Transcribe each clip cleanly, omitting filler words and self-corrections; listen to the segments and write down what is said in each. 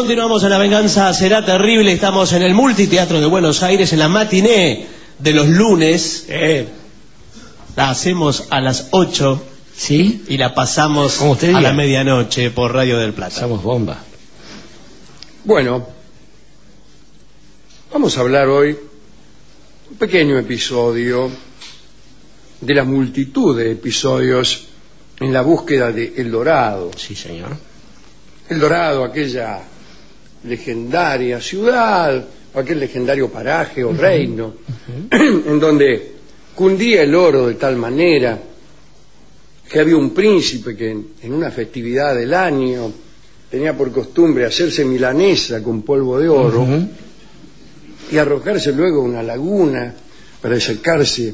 Continuamos en La Venganza Será Terrible. Estamos en el Multiteatro de Buenos Aires, en la matiné de los lunes. La hacemos a las 8. ¿Sí? Y la pasamos a la medianoche por Radio del Plata. Somos bomba. Bueno, vamos a hablar hoy un pequeño episodio de la multitud de episodios en la búsqueda de El Dorado. Sí, señor. El Dorado, aquella legendaria ciudad, o aquel legendario paraje o reino, en donde cundía el oro de tal manera que había un príncipe que en una festividad del año tenía por costumbre hacerse milanesa con polvo de oro y arrojarse luego a una laguna para secarse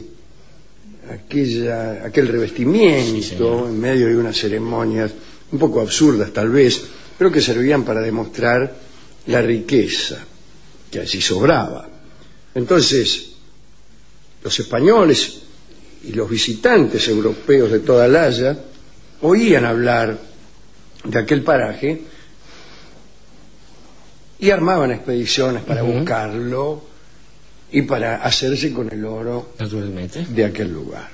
aquel revestimiento en medio de unas ceremonias un poco absurdas tal vez, pero que servían para demostrar la riqueza que allí sobraba. Entonces, los españoles y los visitantes europeos de toda la Haya oían hablar de aquel paraje y armaban expediciones para buscarlo y para hacerse con el oro de aquel lugar.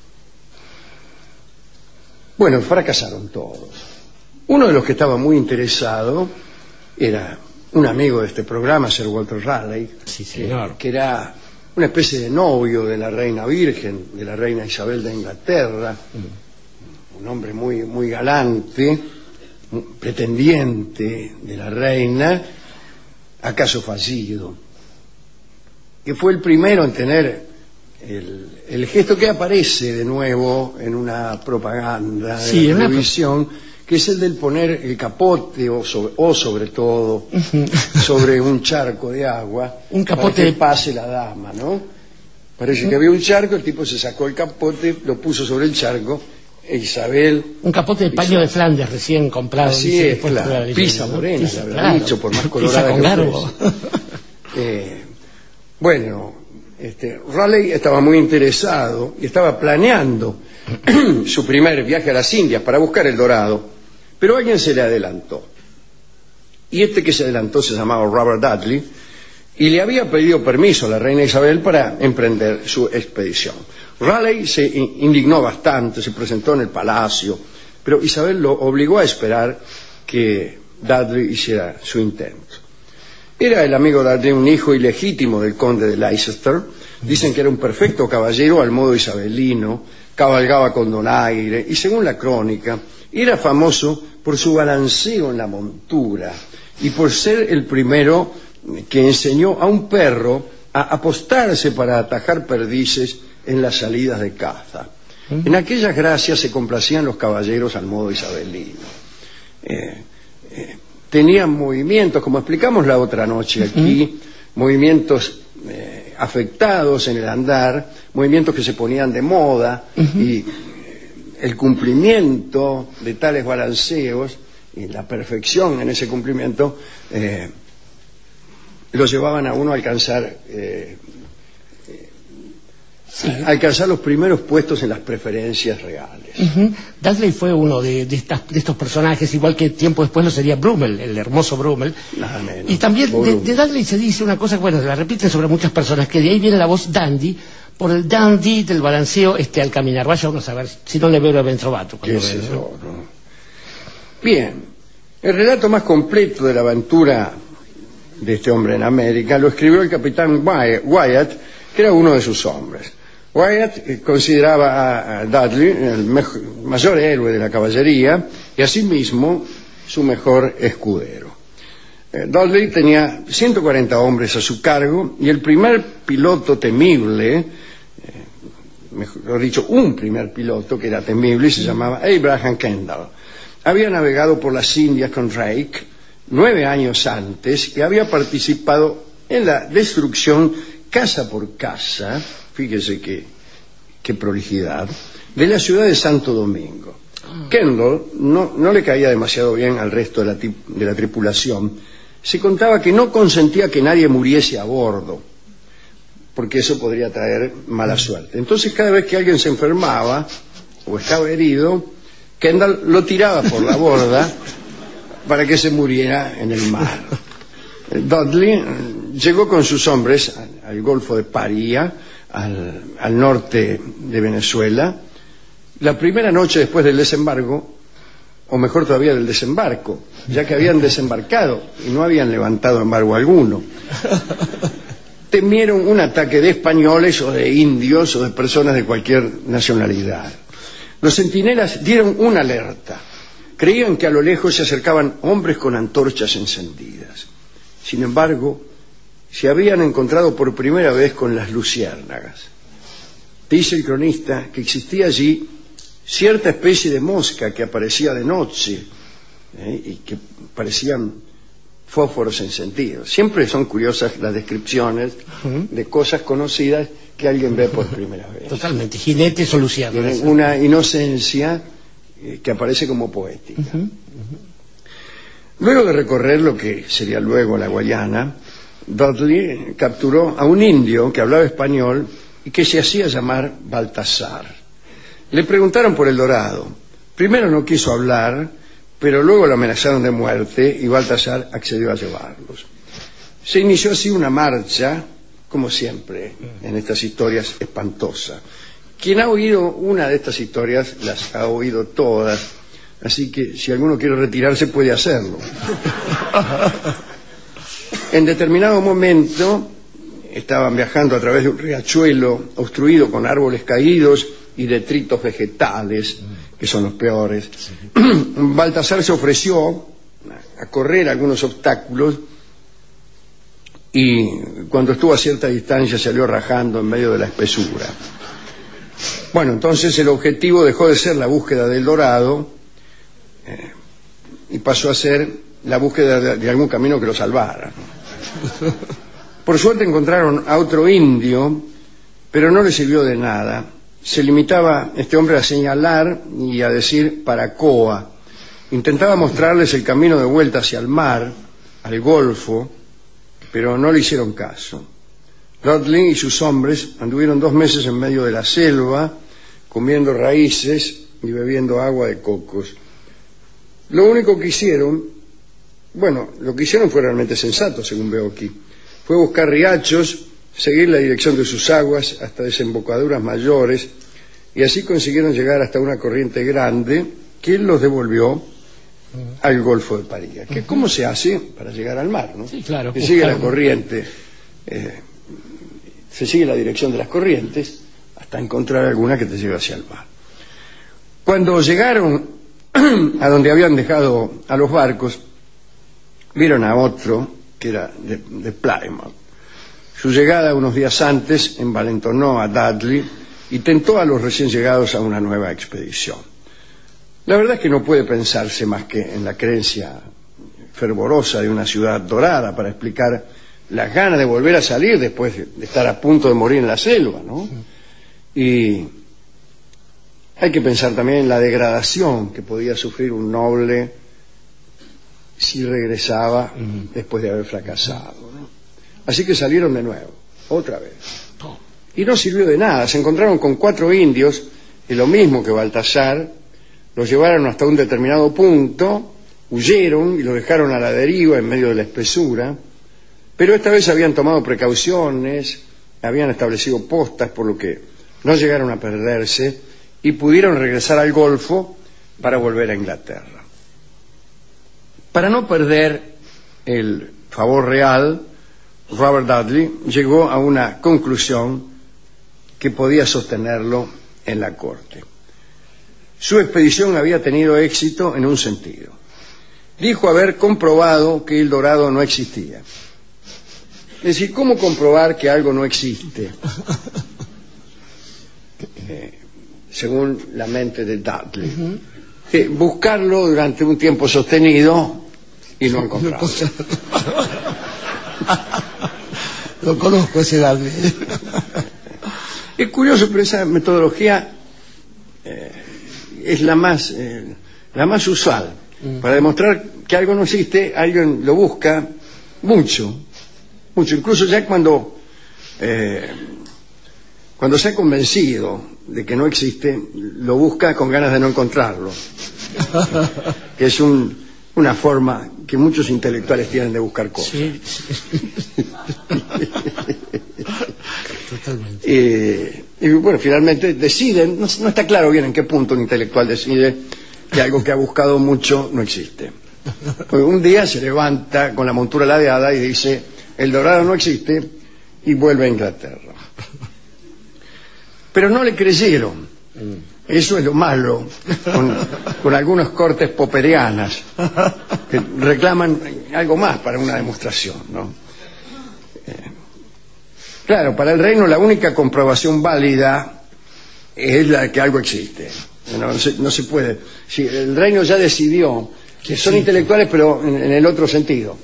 Bueno, fracasaron todos. Uno de los que estaba muy interesado era un amigo de este programa, Sir Walter Raleigh, sí, señor. Que era una especie de novio de la reina virgen, de la reina Isabel de Inglaterra, un hombre muy, muy galante, pretendiente de la reina, acaso fallido, que fue el primero en tener el gesto que aparece de nuevo en una propaganda de la televisión, que es el del poner el capote o sobre todo sobre un charco de agua un capote para que pase la dama, ¿no? Parece que había un charco, el tipo se sacó el capote, lo puso sobre el charco e Isabel... Un capote de paño de Flandes recién comprado. Así es, claro, pisa morena, le habrá dicho, por más colorada que fuese. Bueno, Raleigh estaba muy interesado y estaba planeando su primer viaje a las Indias para buscar el dorado, pero alguien se le adelantó. Y este que se adelantó se llamaba Robert Dudley y le había pedido permiso a la reina Isabel para emprender su expedición. Raleigh se indignó bastante, se presentó en el palacio, pero Isabel lo obligó a esperar que Dudley hiciera su intento. Era el amigo Dudley un hijo ilegítimo del conde de Leicester. Dicen que era un perfecto caballero al modo isabelino, cabalgaba con donaire y, según la crónica, era famoso por su balanceo en la montura y por ser el primero que enseñó a un perro a apostarse para atajar perdices en las salidas de caza. En aquellas gracias se complacían los caballeros al modo isabelino. Tenían movimientos, como explicamos la otra noche aquí, movimientos afectados en el andar, movimientos que se ponían de moda y el cumplimiento de tales balanceos y la perfección en ese cumplimiento lo llevaban a uno a alcanzar alcanzar los primeros puestos en las preferencias reales. Dudley fue uno de estos personajes, igual que tiempo después lo sería Brummel, el hermoso Brummel. Nada menos. Y también de Dudley se dice una cosa, bueno, la repiten sobre muchas personas, que de ahí viene la voz dandy, por el dandy del balanceo al caminar. Vaya uno a saber, si no le veo el ventrovato. Bien, el relato más completo de la aventura de este hombre en América lo escribió el capitán Wyatt, que era uno de sus hombres. Wyatt consideraba a Dudley el mayor héroe de la caballería y asimismo su mejor escudero. Dudley tenía 140 hombres a su cargo y el primer piloto temible, mejor dicho, un primer piloto que era temible y se llamaba Abraham Kendall. Había navegado por las Indias con Drake 9 años antes y había participado en la destrucción casa por casa, fíjese qué prolijidad, de la ciudad de Santo Domingo. Kendall no le caía demasiado bien al resto de la tripulación. Se contaba que no consentía que nadie muriese a bordo, porque eso podría traer mala suerte. Entonces, cada vez que alguien se enfermaba o estaba herido, Kendall lo tiraba por la borda para que se muriera en el mar. Dudley llegó con sus hombres al Golfo de Paria, al norte de Venezuela, la primera noche después del desembarco, o mejor todavía del desembarco, ya que habían desembarcado y no habían levantado embargo alguno. Temieron un ataque de españoles o de indios o de personas de cualquier nacionalidad. Los centinelas dieron una alerta. Creían que a lo lejos se acercaban hombres con antorchas encendidas. Sin embargo, se habían encontrado por primera vez con las luciérnagas. Dice el cronista que existía allí cierta especie de mosca que aparecía de noche y que parecían fósforos encendidos. Siempre son curiosas las descripciones de cosas conocidas que alguien ve por primera vez. Totalmente, jinetes o luciérnagas. Tienen una inocencia que aparece como poética. Luego de recorrer lo que sería luego la Guayana, Dudley capturó a un indio que hablaba español y que se hacía llamar Baltasar. Le preguntaron por el dorado. Primero no quiso hablar, pero luego lo amenazaron de muerte y Baltasar accedió a llevarlos. Se inició así una marcha, como siempre en estas historias, espantosa. Quien ha oído una de estas historias las ha oído todas, así que si alguno quiere retirarse puede hacerlo. En determinado momento estaban viajando a través de un riachuelo obstruido con árboles caídos y detritos vegetales, que son los peores. Baltasar se ofreció a correr algunos obstáculos y cuando estuvo a cierta distancia salió rajando en medio de la espesura. Bueno, entonces el objetivo dejó de ser la búsqueda del dorado y pasó a ser la búsqueda de algún camino que lo salvara. Por suerte encontraron a otro indio, pero no le sirvió de nada. Se limitaba este hombre a señalar y a decir Paracoa. Intentaba mostrarles el camino de vuelta hacia el mar, al Golfo, pero no le hicieron caso. Dudley y sus hombres anduvieron 2 meses en medio de la selva, comiendo raíces y bebiendo agua de cocos. Lo único que hicieron, lo que hicieron fue realmente sensato, según veo aquí. Fue buscar riachos, seguir la dirección de sus aguas hasta desembocaduras mayores, y así consiguieron llegar hasta una corriente grande que los devolvió al Golfo de Paria. ¿Cómo se hace para llegar al mar, no? Sí, claro. Se sigue la corriente, se sigue la dirección de las corrientes hasta encontrar alguna que te lleve hacia el mar. Cuando llegaron a donde habían dejado a los barcos, vieron a otro que era de Plymouth. Su llegada unos días antes envalentonó a Dudley y tentó a los recién llegados a una nueva expedición. La verdad es que no puede pensarse más que en la creencia fervorosa de una ciudad dorada para explicar las ganas de volver a salir después de estar a punto de morir en la selva, ¿no? Y hay que pensar también en la degradación que podía sufrir un noble si regresaba después de haber fracasado, ¿no? Así que salieron de nuevo, otra vez. Y no sirvió de nada. Se encontraron con 4 indios, y lo mismo que Baltasar, los llevaron hasta un determinado punto, huyeron y los dejaron a la deriva en medio de la espesura, pero esta vez habían tomado precauciones, habían establecido postas, por lo que no llegaron a perderse y pudieron regresar al Golfo para volver a Inglaterra. Para no perder el favor real, Robert Dudley llegó a una conclusión que podía sostenerlo en la corte. Su expedición había tenido éxito en un sentido. Dijo haber comprobado que el dorado no existía. Es decir, ¿cómo comprobar que algo no existe? Según la mente de Dudley. Buscarlo durante un tiempo sostenido y no encontrarlo. Lo conozco ese Dudley. Es curioso, pero esa metodología es la más usual. Para demostrar que algo no existe, alguien lo busca mucho. Incluso ya cuando se ha convencido de que no existe, lo busca con ganas de no encontrarlo. Que es un una forma que muchos intelectuales tienen de buscar cosas. Sí. Totalmente. Y bueno, finalmente deciden, no está claro bien en qué punto un intelectual decide que algo que ha buscado mucho no existe. Porque un día se levanta con la montura ladeada y dice, el dorado no existe, y vuelve a Inglaterra. Pero no le creyeron. Eso es lo malo con algunos cortes popperianas que reclaman algo más para una demostración, ¿no? Claro, para el reino la única comprobación válida es la de que algo existe. No se puede. Si el reino ya decidió que son intelectuales, pero en el otro sentido.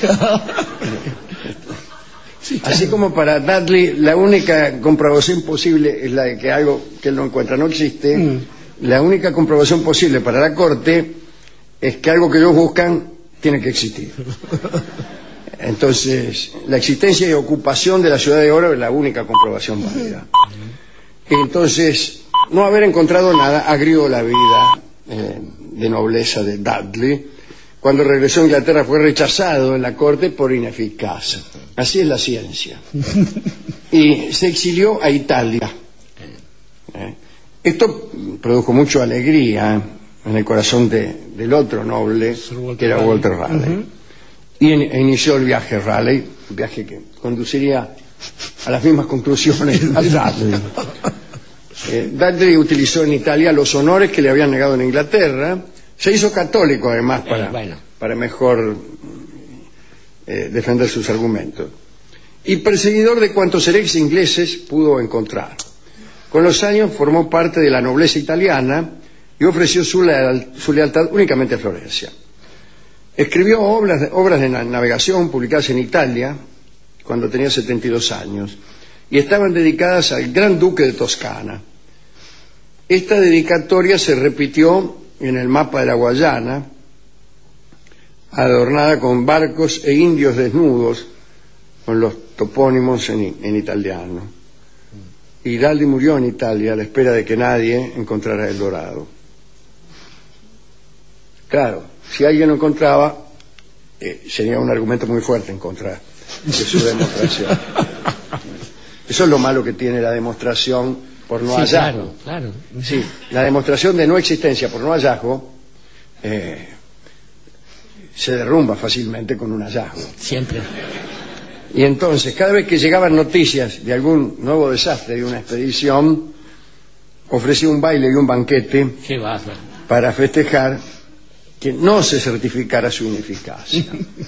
Así como para Dudley la única comprobación posible es la de que algo que él no encuentra no existe, la única comprobación posible para la corte es que algo que ellos buscan tiene que existir. Entonces, la existencia y ocupación de la Ciudad de Oro es la única comprobación válida. Entonces, no haber encontrado nada agrió la vida de nobleza de Dudley. Cuando regresó a Inglaterra fue rechazado en la corte por ineficaz. Así es la ciencia. Y se exilió a Italia. Esto produjo mucha alegría en el corazón del otro noble, que era Walter Raleigh. Y inició el viaje Raleigh, un viaje que conduciría a las mismas conclusiones a Dudley. Dudley utilizó en Italia los honores que le habían negado en Inglaterra. Se hizo católico, además, para mejor defender sus argumentos. Y perseguidor de cuantos herejes ingleses pudo encontrar. Con los años formó parte de la nobleza italiana y ofreció su lealtad únicamente a Florencia. Escribió obras de navegación publicadas en Italia cuando tenía 72 años y estaban dedicadas al Gran Duque de Toscana. Esta dedicatoria se repitió en el mapa de la Guayana, adornada con barcos e indios desnudos, con los topónimos en italiano. Y Dudley murió en Italia a la espera de que nadie encontrara el dorado. Claro, si alguien lo encontraba, sería un argumento muy fuerte en contra de su demostración. Eso es lo malo que tiene la demostración por no hallazgo. Claro. Sí, la demostración de no existencia por no hallazgo se derrumba fácilmente con un hallazgo. Siempre. Y entonces, cada vez que llegaban noticias de algún nuevo desastre de una expedición, ofrecía un baile y un banquete para festejar que no se certificara su ineficacia.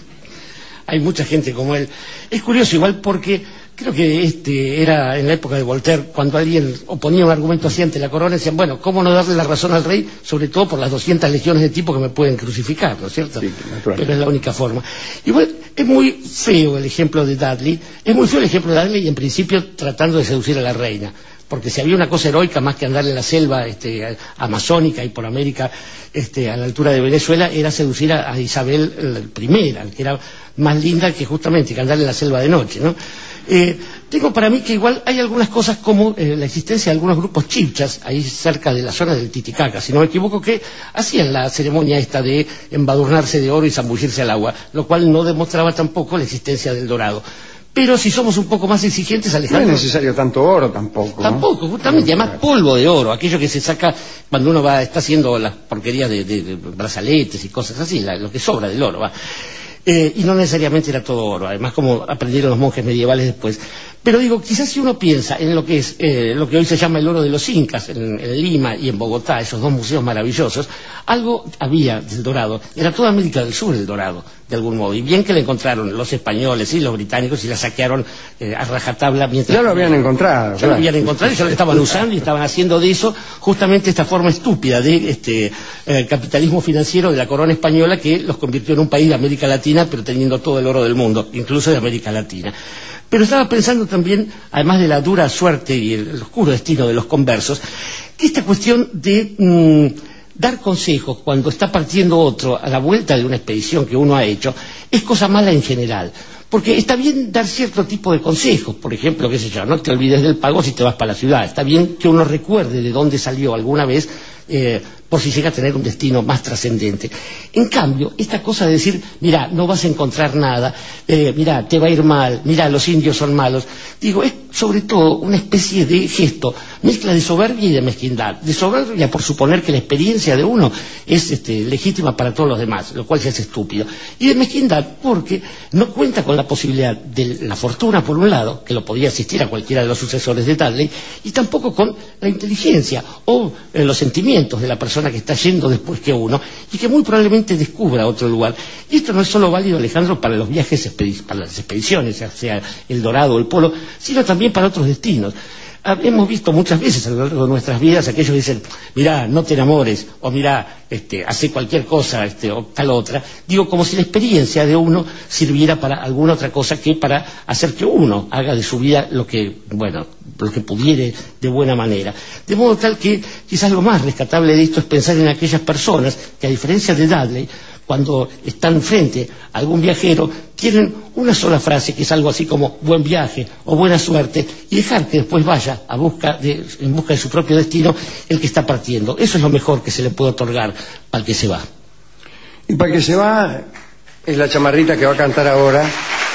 Hay mucha gente como él. Es curioso igual porque creo que era en la época de Voltaire, cuando alguien oponía un argumento así ante la corona, decían, bueno, ¿cómo no darle la razón al rey? Sobre todo por las 200 legiones de tipos que me pueden crucificar, ¿no es cierto? Sí, pero es la única forma. Igual, es muy feo el ejemplo de Dudley, y en principio tratando de seducir a la reina. Porque si había una cosa heroica más que andar en la selva amazónica y por América a la altura de Venezuela, era seducir a Isabel I, que era más linda que justamente que andar en la selva de noche, ¿no? Tengo para mí que igual hay algunas cosas como la existencia de algunos grupos chibchas ahí cerca de la zona del Titicaca, si no me equivoco, que hacían la ceremonia esta de embadurnarse de oro y zambullirse al agua, lo cual no demostraba tampoco la existencia del dorado. Pero si somos un poco más exigentes, Alejandro... No es necesario tanto oro tampoco. Tampoco, justamente, además polvo de oro, aquello que se saca cuando uno está haciendo las porquerías de brazaletes y cosas así, lo que sobra del oro, y no necesariamente era todo oro, además como aprendieron los monjes medievales después. Pero digo, quizás si uno piensa en lo que es lo que hoy se llama el oro de los incas, en Lima y en Bogotá, esos dos museos maravillosos, algo había del dorado. Era toda América del Sur el dorado, de algún modo. Y bien que le encontraron los españoles y los británicos y la saquearon a rajatabla mientras... Ya lo habían encontrado. Ya lo habían encontrado y ya lo estaban usando y estaban haciendo de eso justamente esta forma estúpida de capitalismo financiero de la corona española que los convirtió en un país de América Latina, pero teniendo todo el oro del mundo, incluso de América Latina. Pero estaba pensando también, además de la dura suerte y el oscuro destino de los conversos, que esta cuestión de dar consejos cuando está partiendo otro a la vuelta de una expedición que uno ha hecho es cosa mala en general. Porque está bien dar cierto tipo de consejos, por ejemplo, qué sé yo, no te olvides del pago si te vas para la ciudad. Está bien que uno recuerde de dónde salió alguna vez, por si llega a tener un destino más trascendente. En cambio, esta cosa de decir, mira, no vas a encontrar nada, mira, te va a ir mal, mira, los indios son malos, digo, es sobre todo una especie de gesto, mezcla de soberbia y de mezquindad. De soberbia por suponer que la experiencia de uno es legítima para todos los demás, lo cual ya es estúpido. Y de mezquindad porque no cuenta con la posibilidad de la fortuna, por un lado, que lo podía asistir a cualquiera de los sucesores de Dudley, y tampoco con la inteligencia o los sentimientos de la persona que está yendo después que uno, y que muy probablemente descubra otro lugar. Y esto no es solo válido, Alejandro, para los viajes, para las expediciones, ya sea el Dorado o el Polo, sino también para otros destinos. Hemos visto muchas veces a lo largo de nuestras vidas aquellos que dicen, mirá, no te enamores, o mirá, hace cualquier cosa, o tal otra. Digo, como si la experiencia de uno sirviera para alguna otra cosa que para hacer que uno haga de su vida lo que pudiere de buena manera. De modo tal que quizás lo más rescatable de esto es pensar en aquellas personas que, a diferencia de Dudley, cuando están frente a algún viajero, tienen una sola frase que es algo así como buen viaje o buena suerte, y dejar que después vaya en busca de su propio destino el que está partiendo. Eso es lo mejor que se le puede otorgar al que se va. Y para el que se va es la chamarrita que va a cantar ahora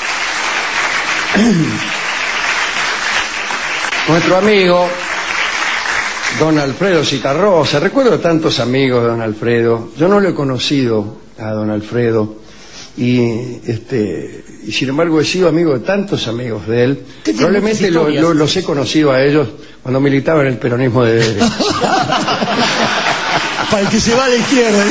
nuestro amigo don Alfredo Zitarrosa. Recuerdo tantos amigos de don Alfredo. Yo no lo he conocido a don Alfredo y sin embargo he sido amigo de tantos amigos de él. Probablemente los he conocido a ellos cuando militaba en el peronismo de derecha. Para el que se va a la izquierda.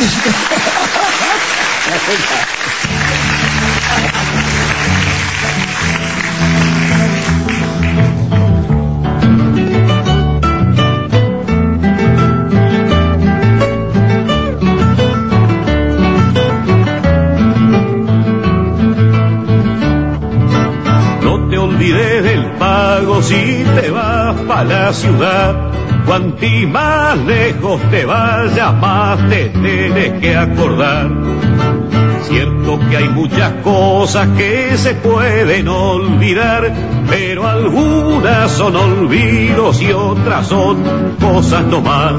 Si te vas pa' la ciudad, cuanti más lejos te vayas, más te tienes que acordar. Cierto que hay muchas cosas que se pueden olvidar, pero algunas son olvidos y otras son cosas nomás.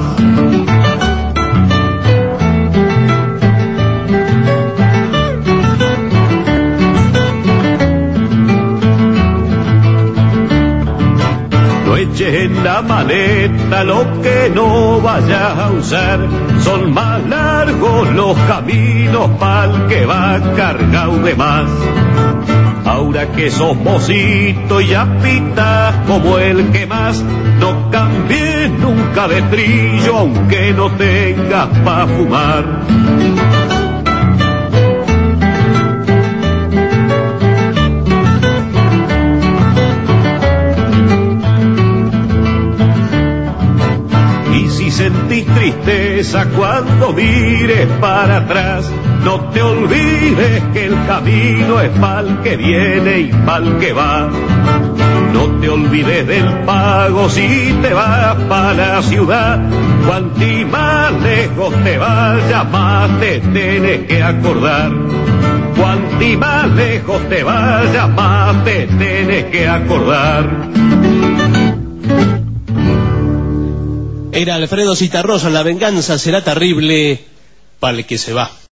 En la maleta lo que no vayas a usar, son más largos los caminos pa'l que va cargado de más. Ahora que sos mocito y ya pitas como el que más, no cambies nunca de trillo aunque no tengas pa' fumar. Sentís tristeza cuando mires para atrás, no te olvides que el camino es pa'l que viene y pa'l que va. No te olvides del pago si te vas pa' la ciudad, cuanti más lejos te vayas más te tienes que acordar. Cuanti más lejos te vayas más te tienes que acordar. Era Alfredo Zitarrosa, la venganza será terrible para el que se va.